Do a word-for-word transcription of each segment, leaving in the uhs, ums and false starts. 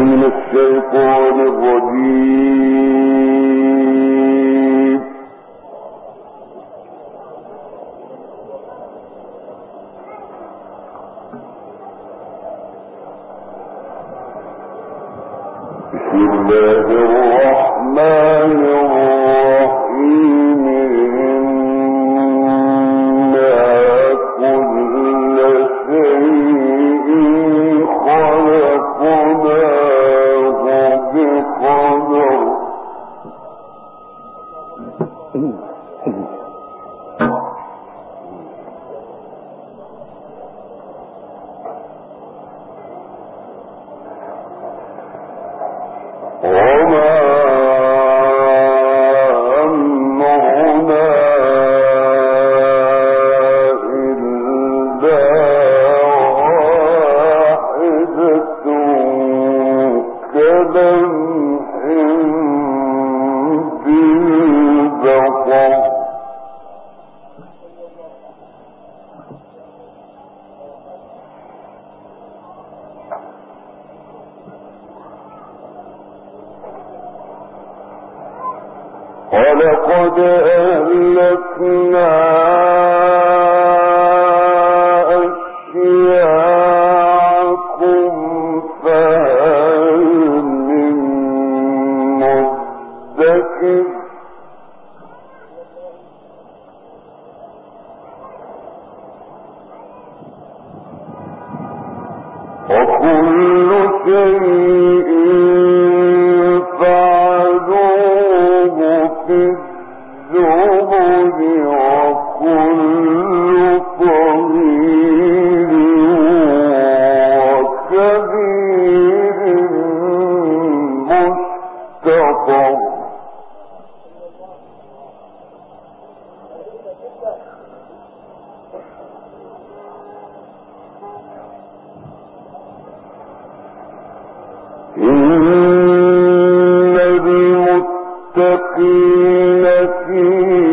من الشيطان الرجيم. بسم الله الرحمن الرحيم. إنا كل شيء خلقناه بقدر. وما أمرنا إلا واحدة كلمح بالبصر. ولقد أهلكنا أشياعكم فهل من مدكر. وكل شيء فعلوه في الزبر. وكل صغير وكبير مستطر. إن المتقين في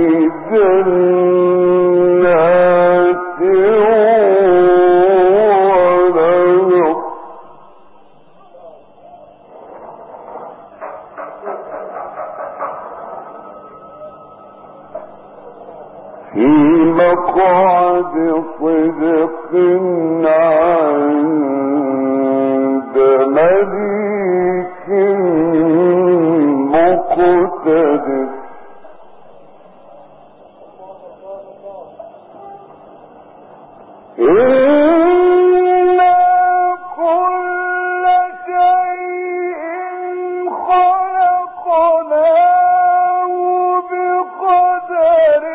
جنات ونهر. في مقعد صدق عند مليك مقتدر. إنا كل شيء خلقناه بقدر.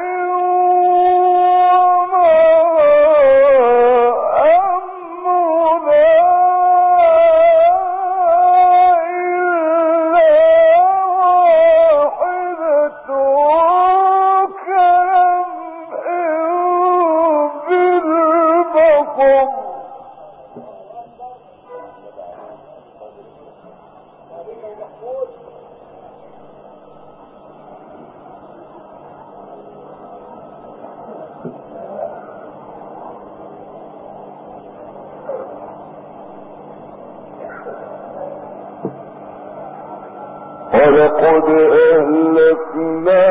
ولقد أهلكنا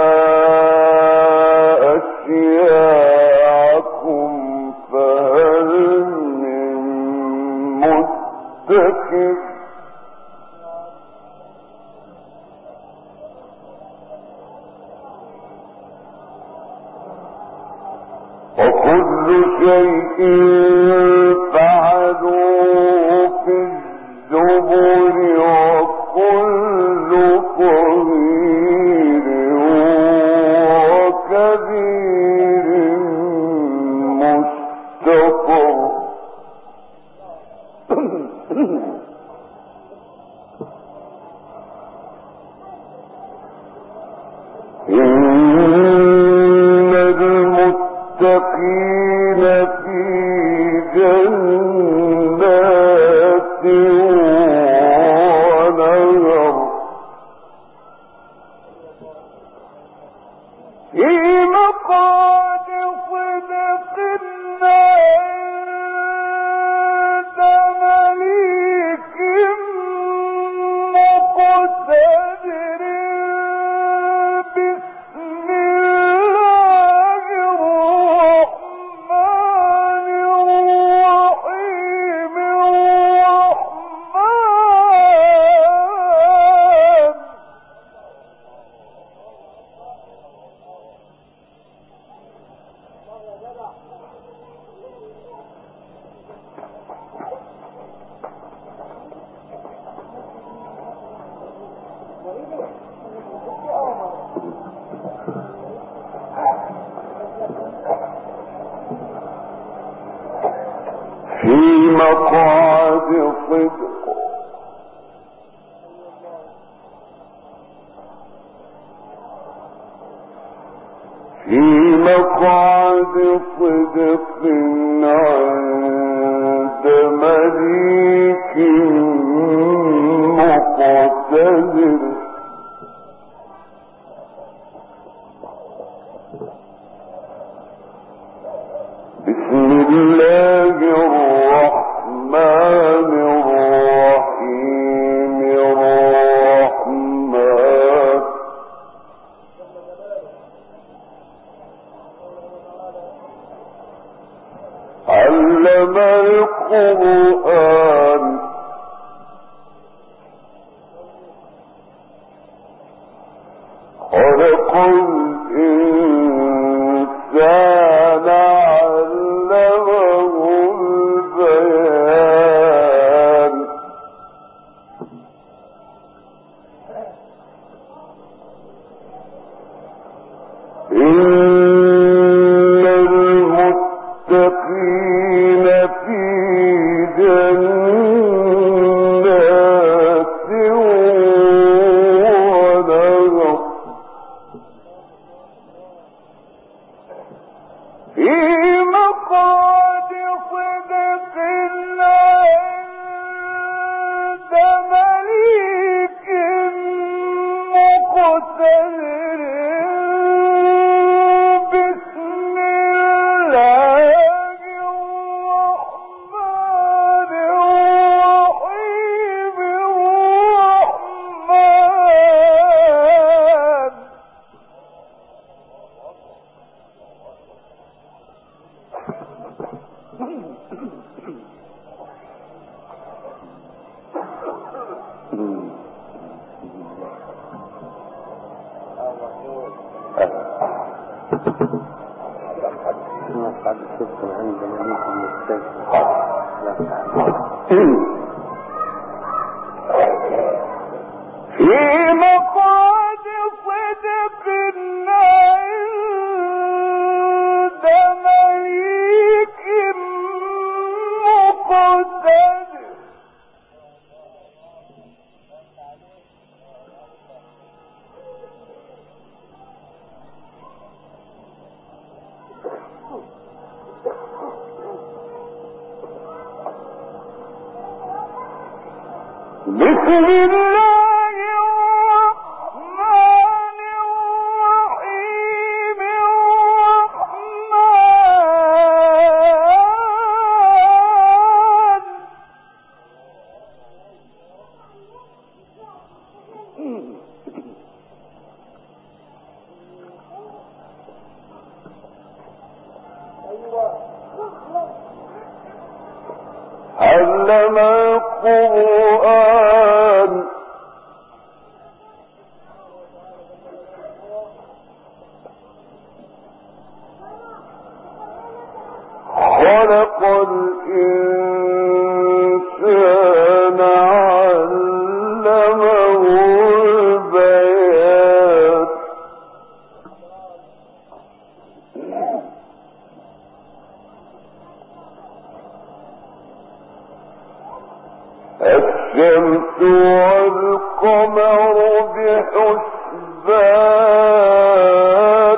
أشياعكم فهل من مدكر. وكل شيء فعلوه في الزبر. وكل صغير وكبير مستطر. إن المتقين في جنات ونهر. في مقعد صدق عند مليك في مقعد صدق في مقعد صدق عند مليك مقتدر بسم الله الرحمن الرحيم الرحمن علم القرآن خلق الإنسان علمه البيان إن المتقين في جنات ونهر في مقعد صدق عند مليك مقتدر بسم الله الرحمن الرحيم الرحمن قد صدق عند مليك مقتدر في مقعد صدق عند مليك مقتدر بسم الله الرحمن الرحيم الرحمن علم القرآن خلق الإنسان علمه البيان الشمس والقمر بحسبان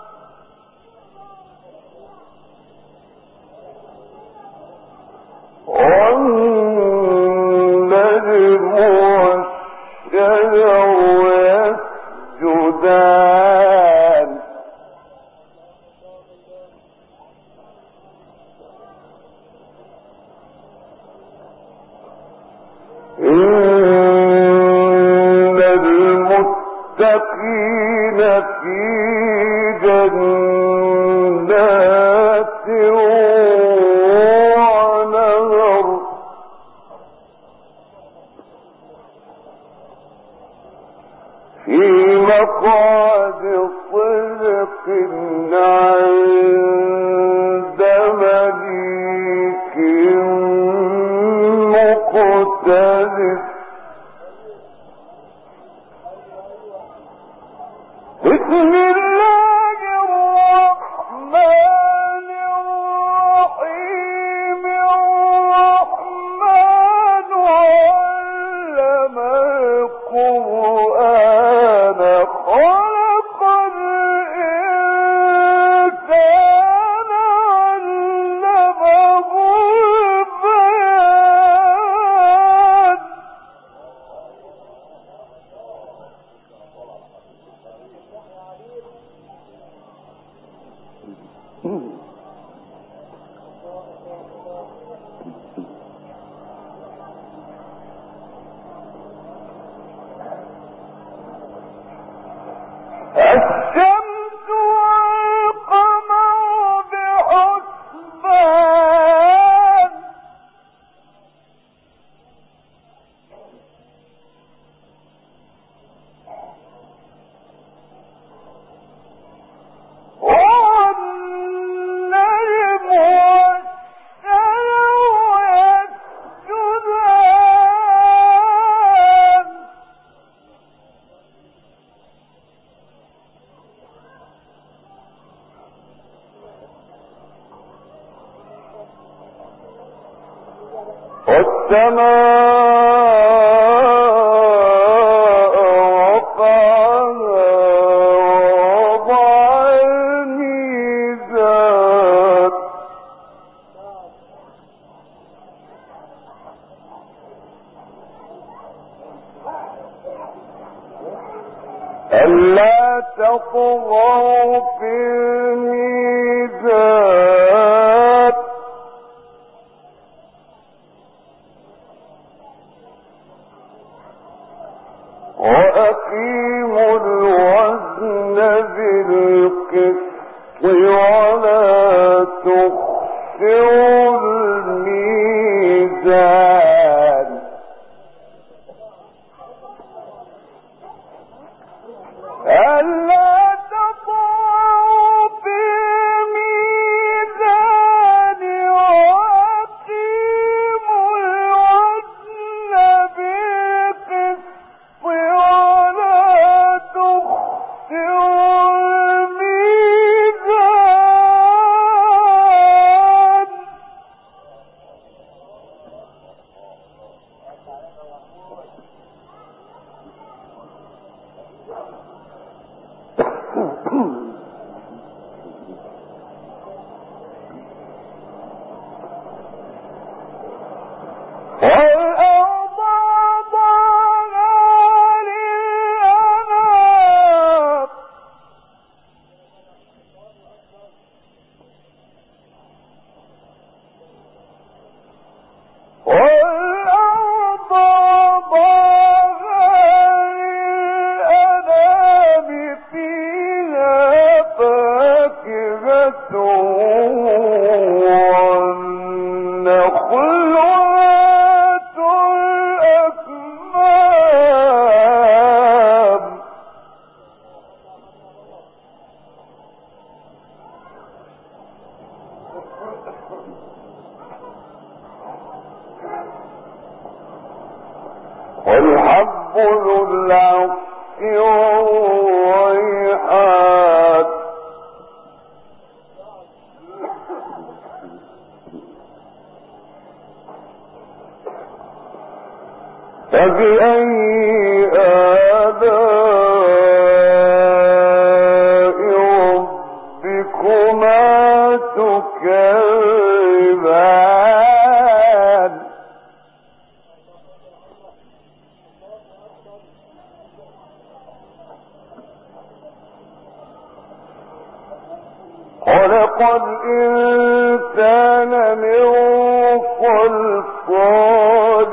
والنجم والشجر يسجدان إن المتقين في جنات ونهر في مقعد صدق عند مليك مقتدر بسم الله الرحمن الرحيم الرحمن ألا تطغوا في الميزان وأقيموا الوزن بالقسط ولا تخسروا الميزان ألا تطغوا في الميزان وأقيموا الوزن بالقسط ولا تخسروا الميزان والأرض وضعها للأنام والأرض وضعها للأنام فيها فاكهة والنخل ذات الأكمام والحب ذو العصف والريحان فبأي آلاء ربكما تكذبان خلق الإنسان من صلصال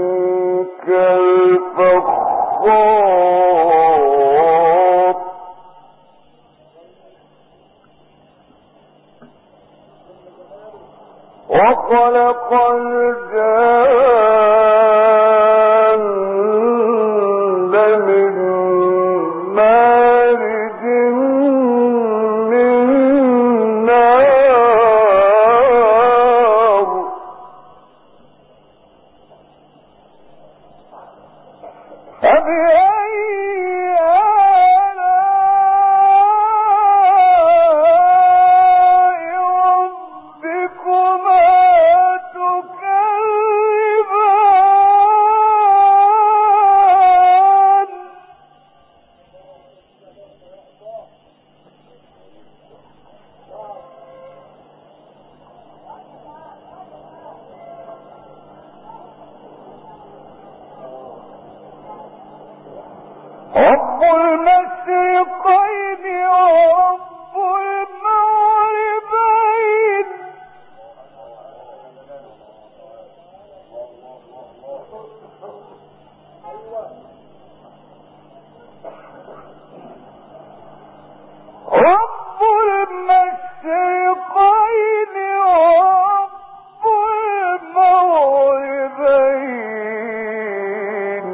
كالفخار وخلق الجان من مارج من نار فبأي آلاء ربكما تكذبان رب المشرقين ورب المغربين رب المشرقين ورب المغربين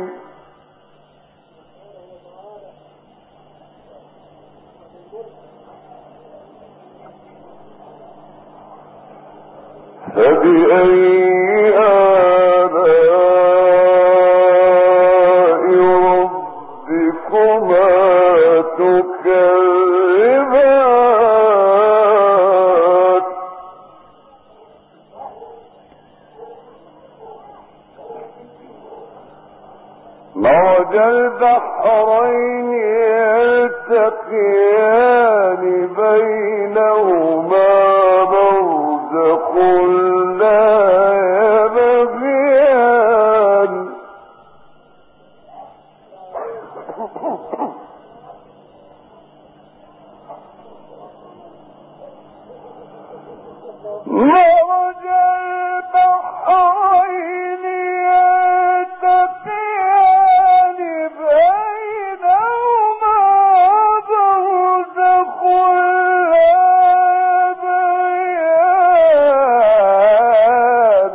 فبأي آلاء ربكما تكذبان مرج البحرين يلتقيان بينهما برزخ لا يبغيان مرج البحرين يلتقيان بينهما برزخ لا يبغيان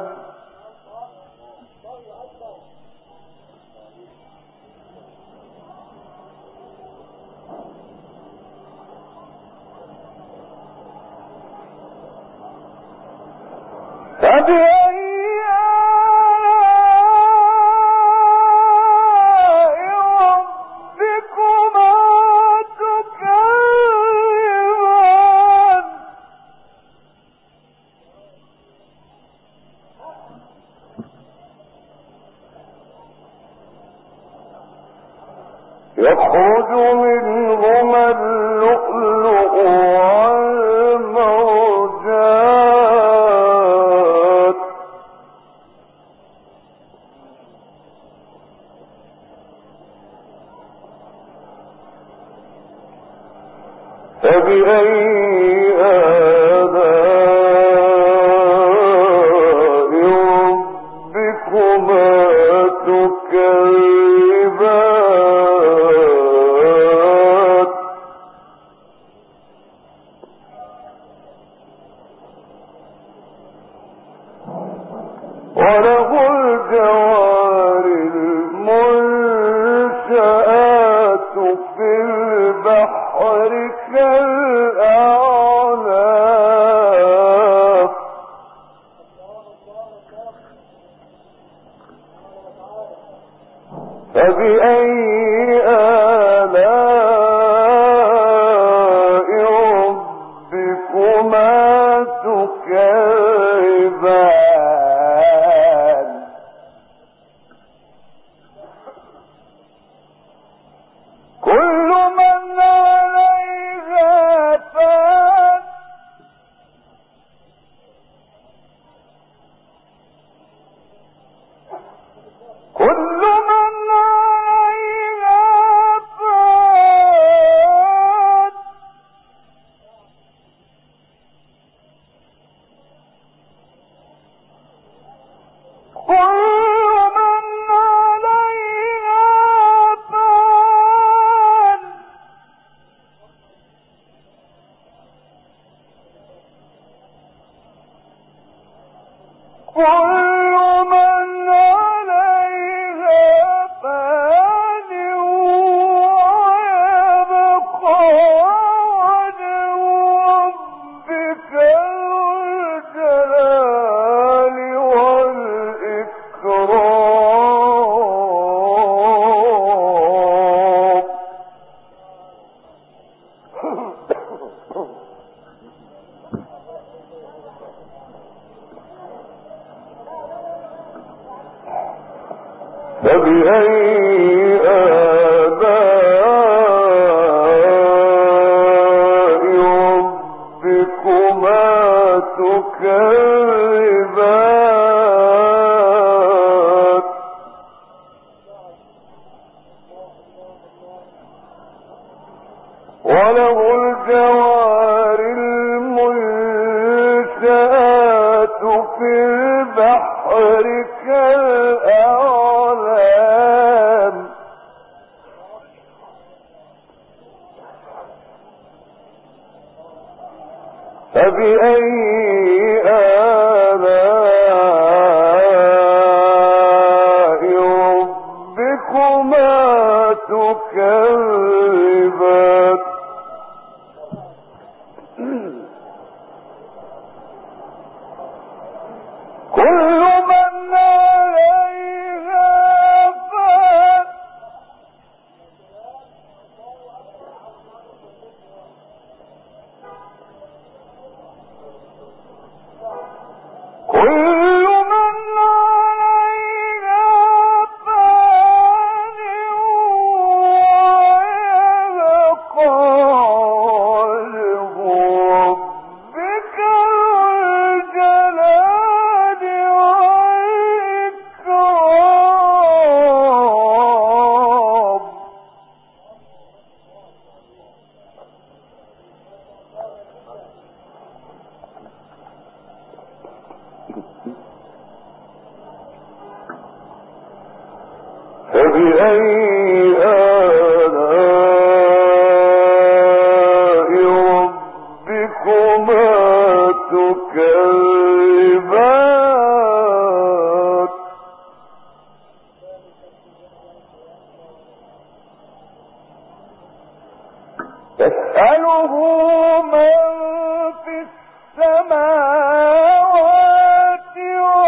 فبأي آلاء ربكما تكذبان يخرج منهما اللؤلؤ والمرجان فبأي آلاء ربكما تكذبان وله الجوار المنشآت في البحر كالأعلام فبأي آلاء ربكما تكذبان كل من عليها فان كل من عليها فان كل من عليها فان كل من عليها فان ويبقى وجه ربك ذو الجلال والإكرام فبأي آلاء ربكما تكذبان وله الجوار المنشآت في البحر كالأعلام فبأي آلاء ربكما تكذبان كل من عليها فبأي آلاء ربكما تكذبان يسأله من في السماوات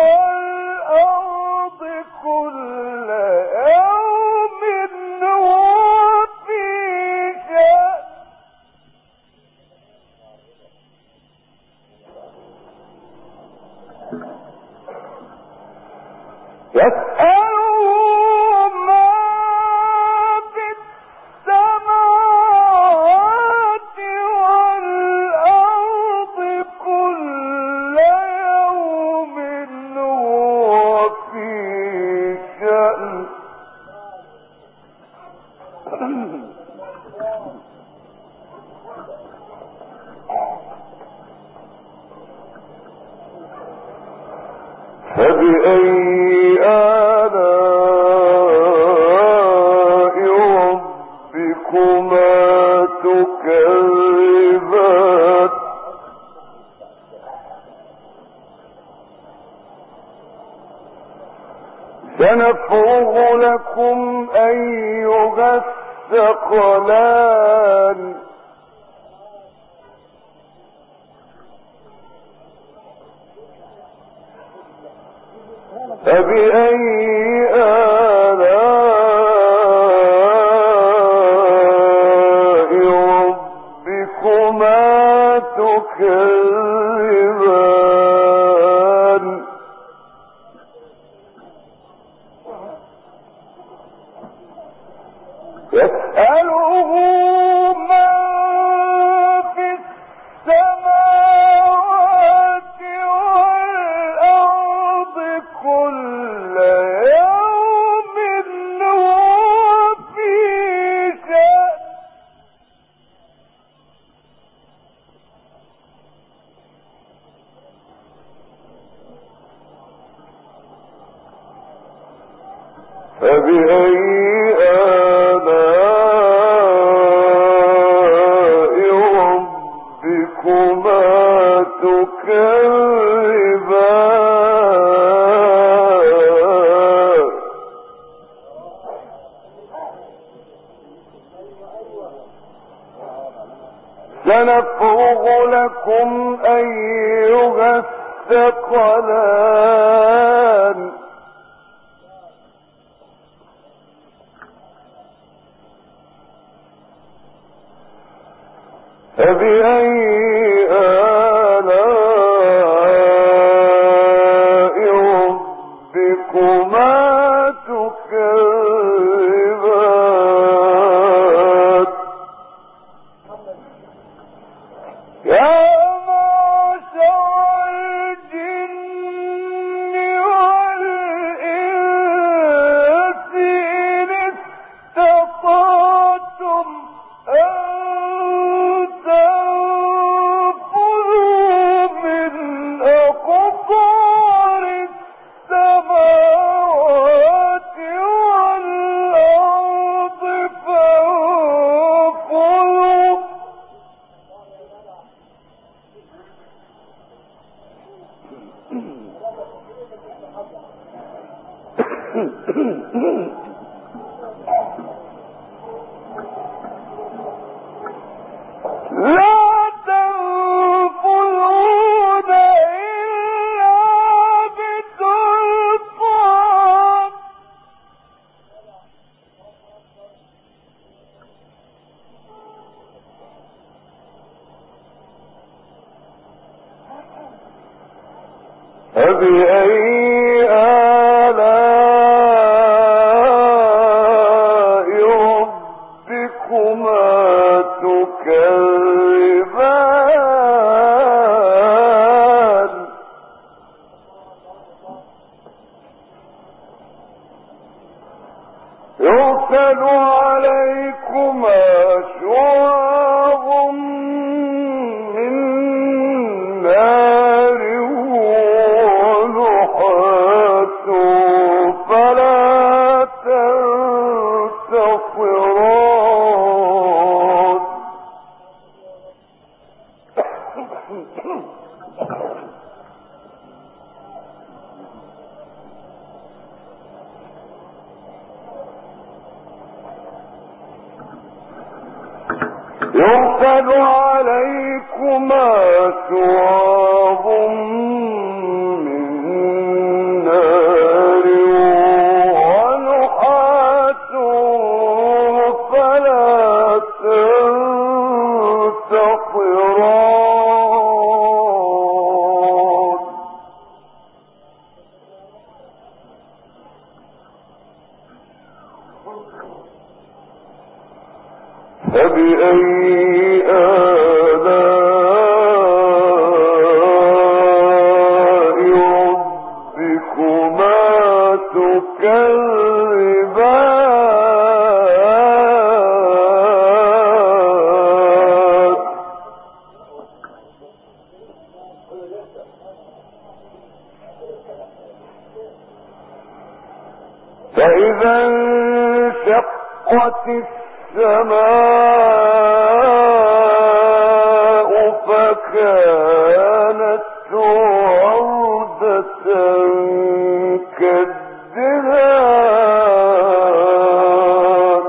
والأرض كل يوم هو في شأن يسأله من في السماوات والأرض كل يوم هو في شأن فبأي آلاء ربكما تكذبان سنفرغ لكم أيها الثقلان فبأي آلاء ربكما تكذبان يسأله من في السماوات والأرض كل يوم هو في شأن فبأي آلاء ربكما تكذبان سنفرغ لكم أيها الثقلان فبأي آلاء ربكما تكذبان يا معشر الجن والإنس إن استطعتم أن تنفذوا من أقطار السماوات والأرض فانفذوا لا تنفذون إلا بسلطان فبأي آلاء ربكما تكذبان يرسل عليكما شواظ من نار ونحاس فلا تنظرون يرسل عليكما شواظ من نار ونحاس فلا تنتصران فبأي آلاء ربكما تكذبان فإذا انشقت السماء فكانت وردة كالدهان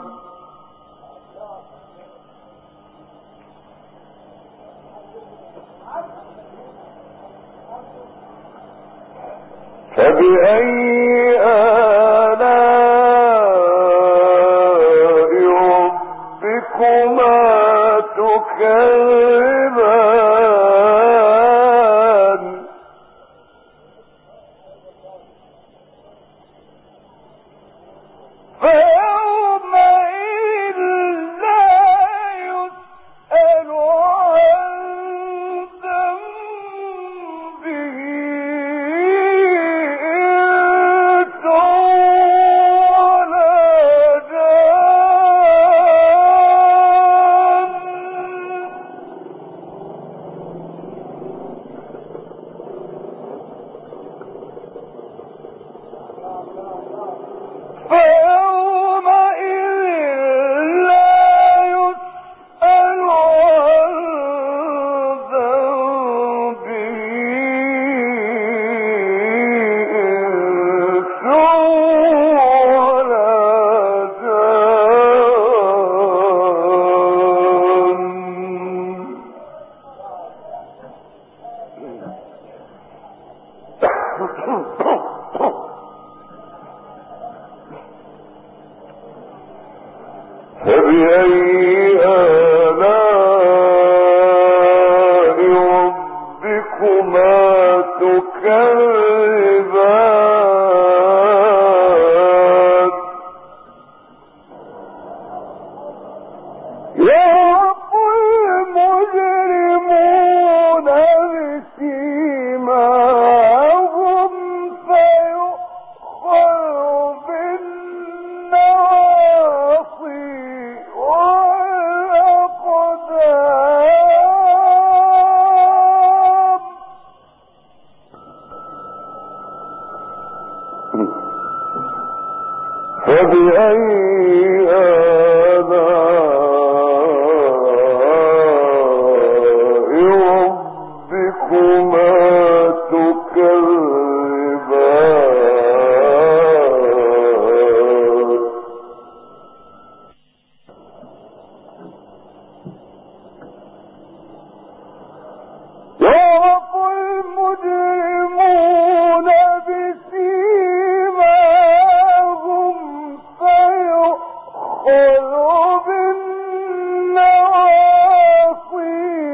فبأي تكذبان فيومئذ لا يسأل عن ذنبه إنس ولا جان فيومئذ لا يسأل عن ذنبه إنس ولا جان فبأي آلاء ربكما تكذبان يعرف المجرمون بسيماهم فيؤخذ بالنواصي والأقدام فبأي آلاء ربكما تكذبان يعرف المجرمون بسيماهم فيؤخذ بالنواصي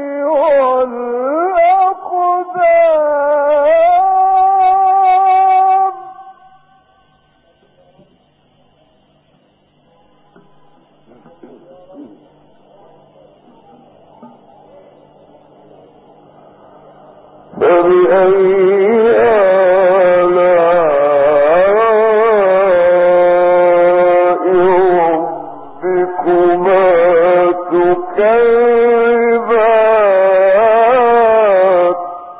والأقدام فبأي آلاء ربكما تكذبان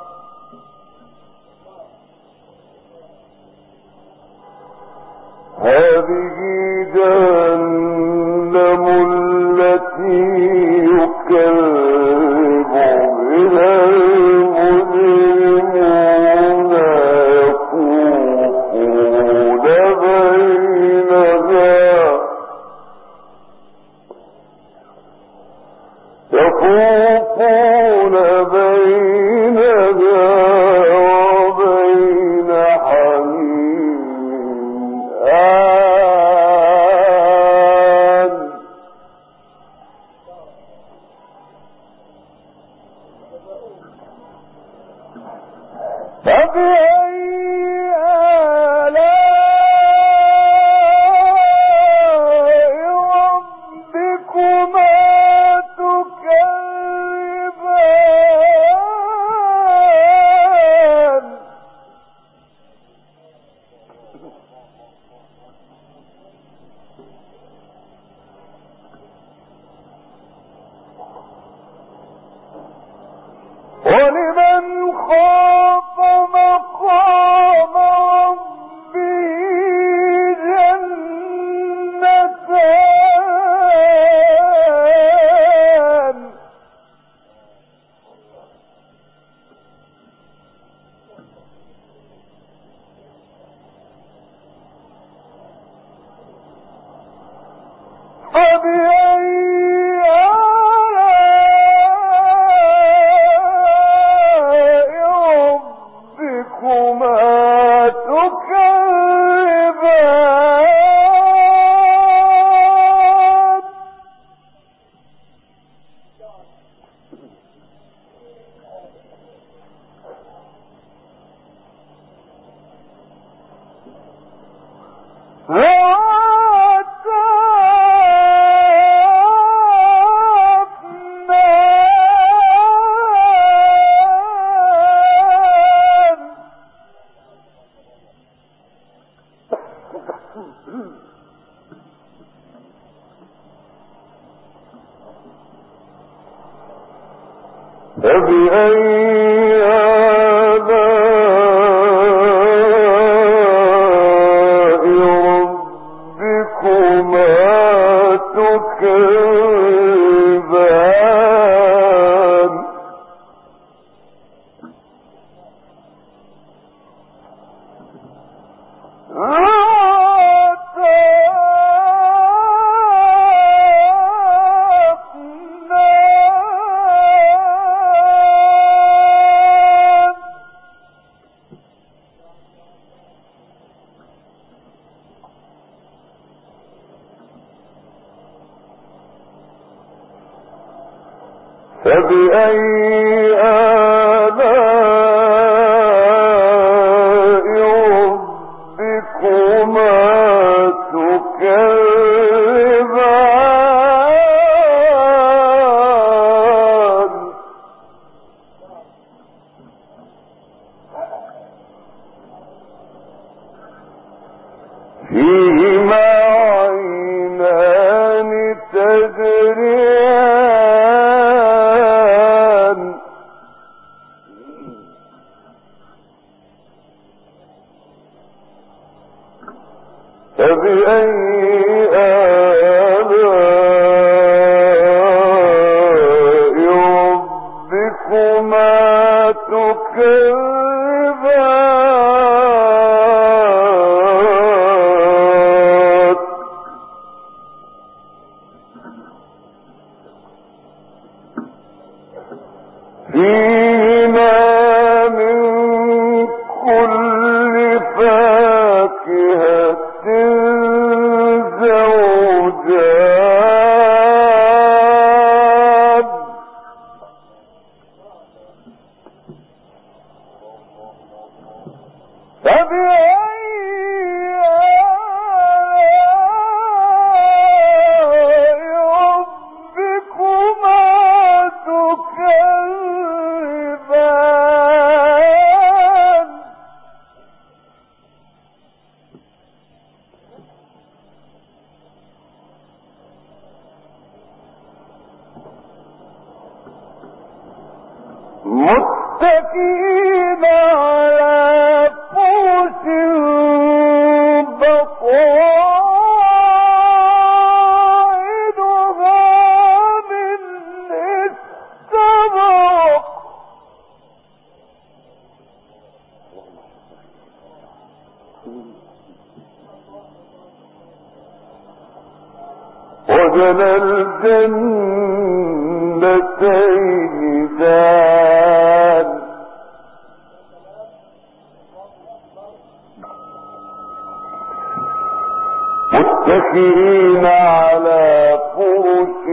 هذه جهنم التي يكذب بها المجرمون يطوفون بينها فبأي آلاء ربكما تكذبان فيهما عينان تجريان فبأي آلاء ربكما تكذبان فيهما من كل فاكهة زوجان فبأي آلاء ربكما تكذبان متكئين على فرش بطائنها من استبرق وجنى الجنتين دان متكئين على فرش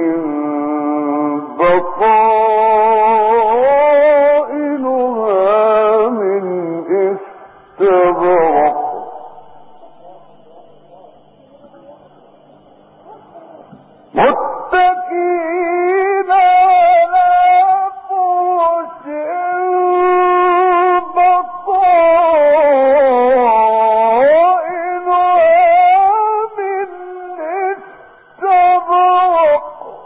بطائنها من استبرق متكئين على فرش بطائنها من استبرق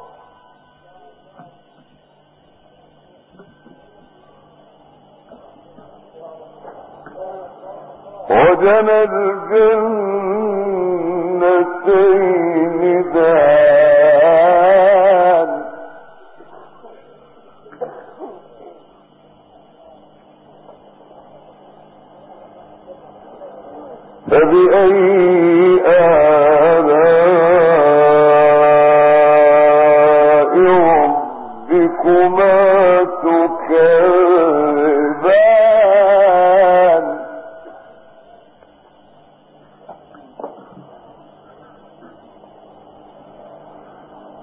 وجنى الجنتين دان فبأي آلاء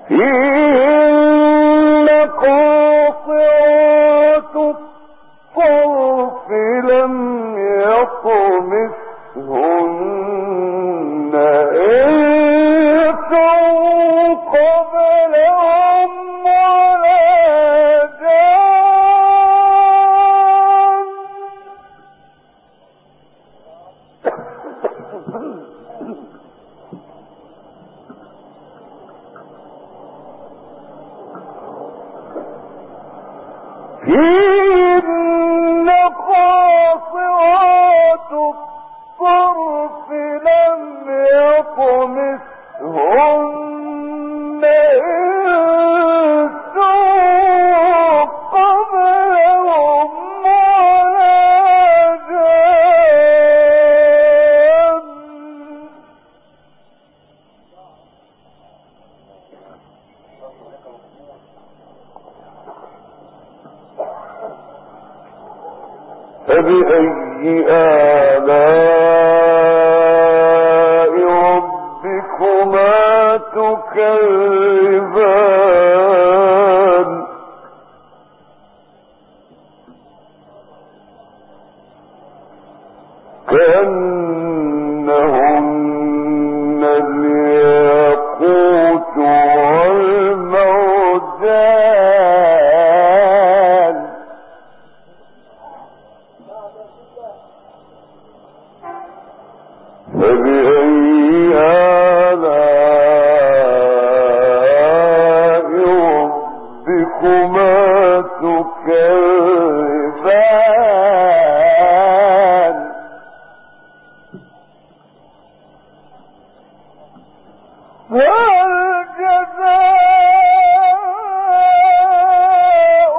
فيهن قاصرات الطرف لم يطمثهن إنس قبلهم ولا جان فيهن قاصرات الطرف لم يطمثهن إنس قبلهم ولا جان فبأي آلاء ربكما تكذبان كأنهن الياقوت والمرجان فبأي آلاء ربكما تكذبان هل جزاء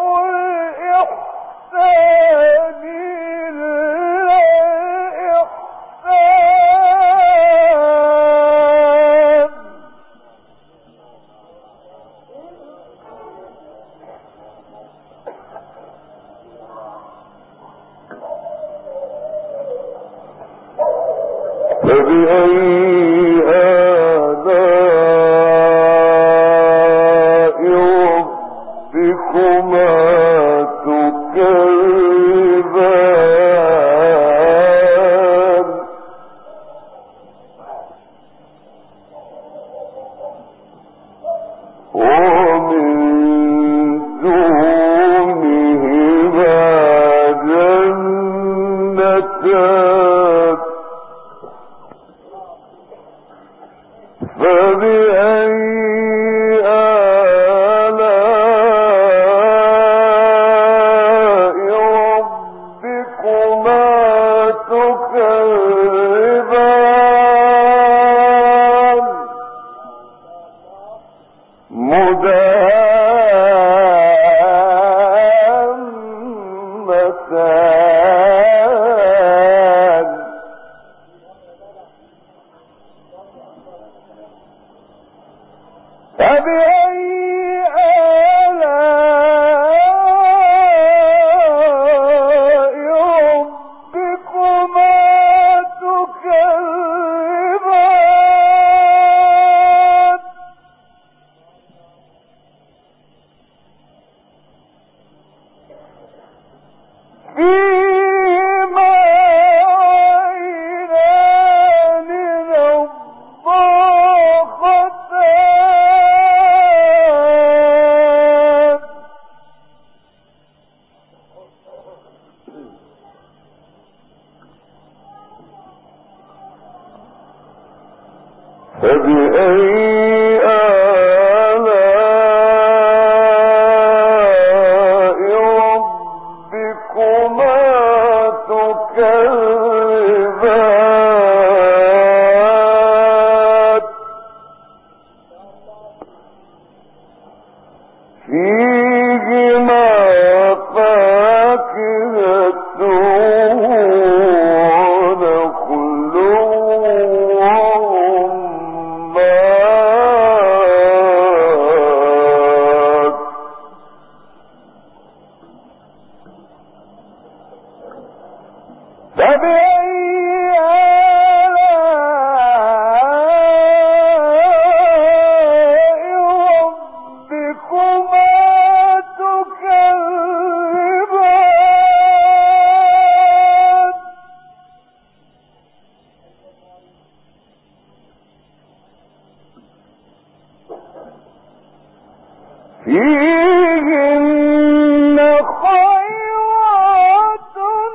الإحسان إلا الإحسان فبأي آلاء ربكما تكذبان ومن دونهما جنتان فبأي آلاء ربكما تكذبان مدهامتان فبأي آلاء ربكما تكذبان فيهما عينان نضاختان فبأي آلاء ربكما تكذبان فيهما فاكهة ونخل ورمان فيهن خيرات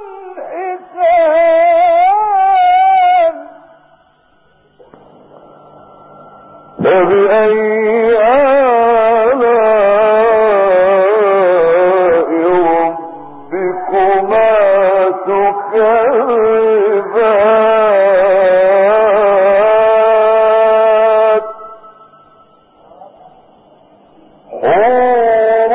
حسان فبأي آلاء ربكما تكذبان حور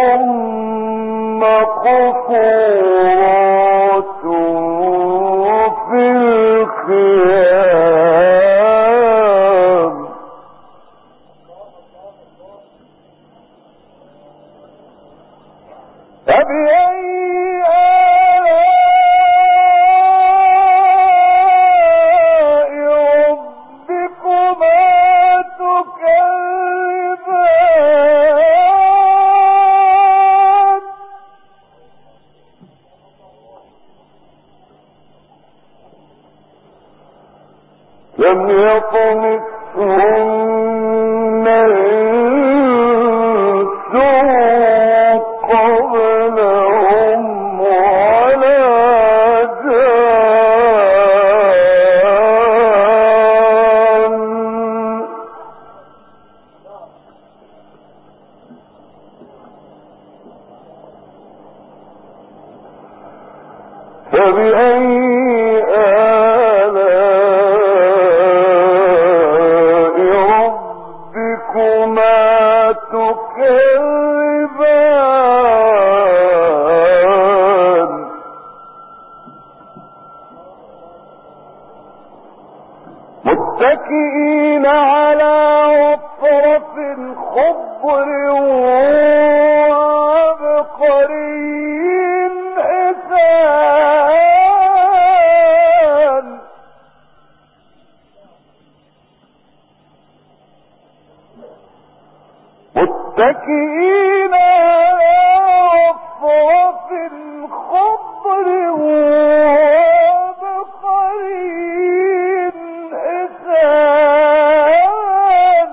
مقصورات في الخيام فبأي آلاء ربكما تكذبان لم يطمثهن إنس قبلهم ولا جان فبأي آلاء ربكما تكذبان متكئين على رفرف خضر وعبقري حسان متكئين على رفرف خضر وعبقري حسان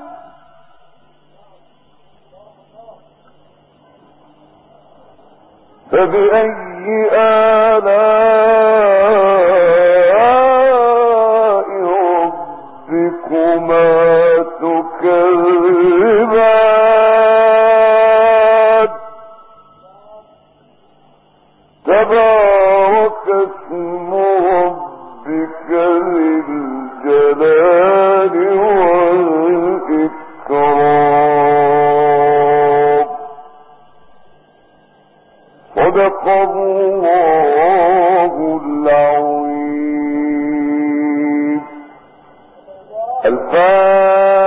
فبأي آلاء ربكما تكذبان تبارك اسم ربك ذي الجلال والإكرام صدق الله العظيم. الفاتحة.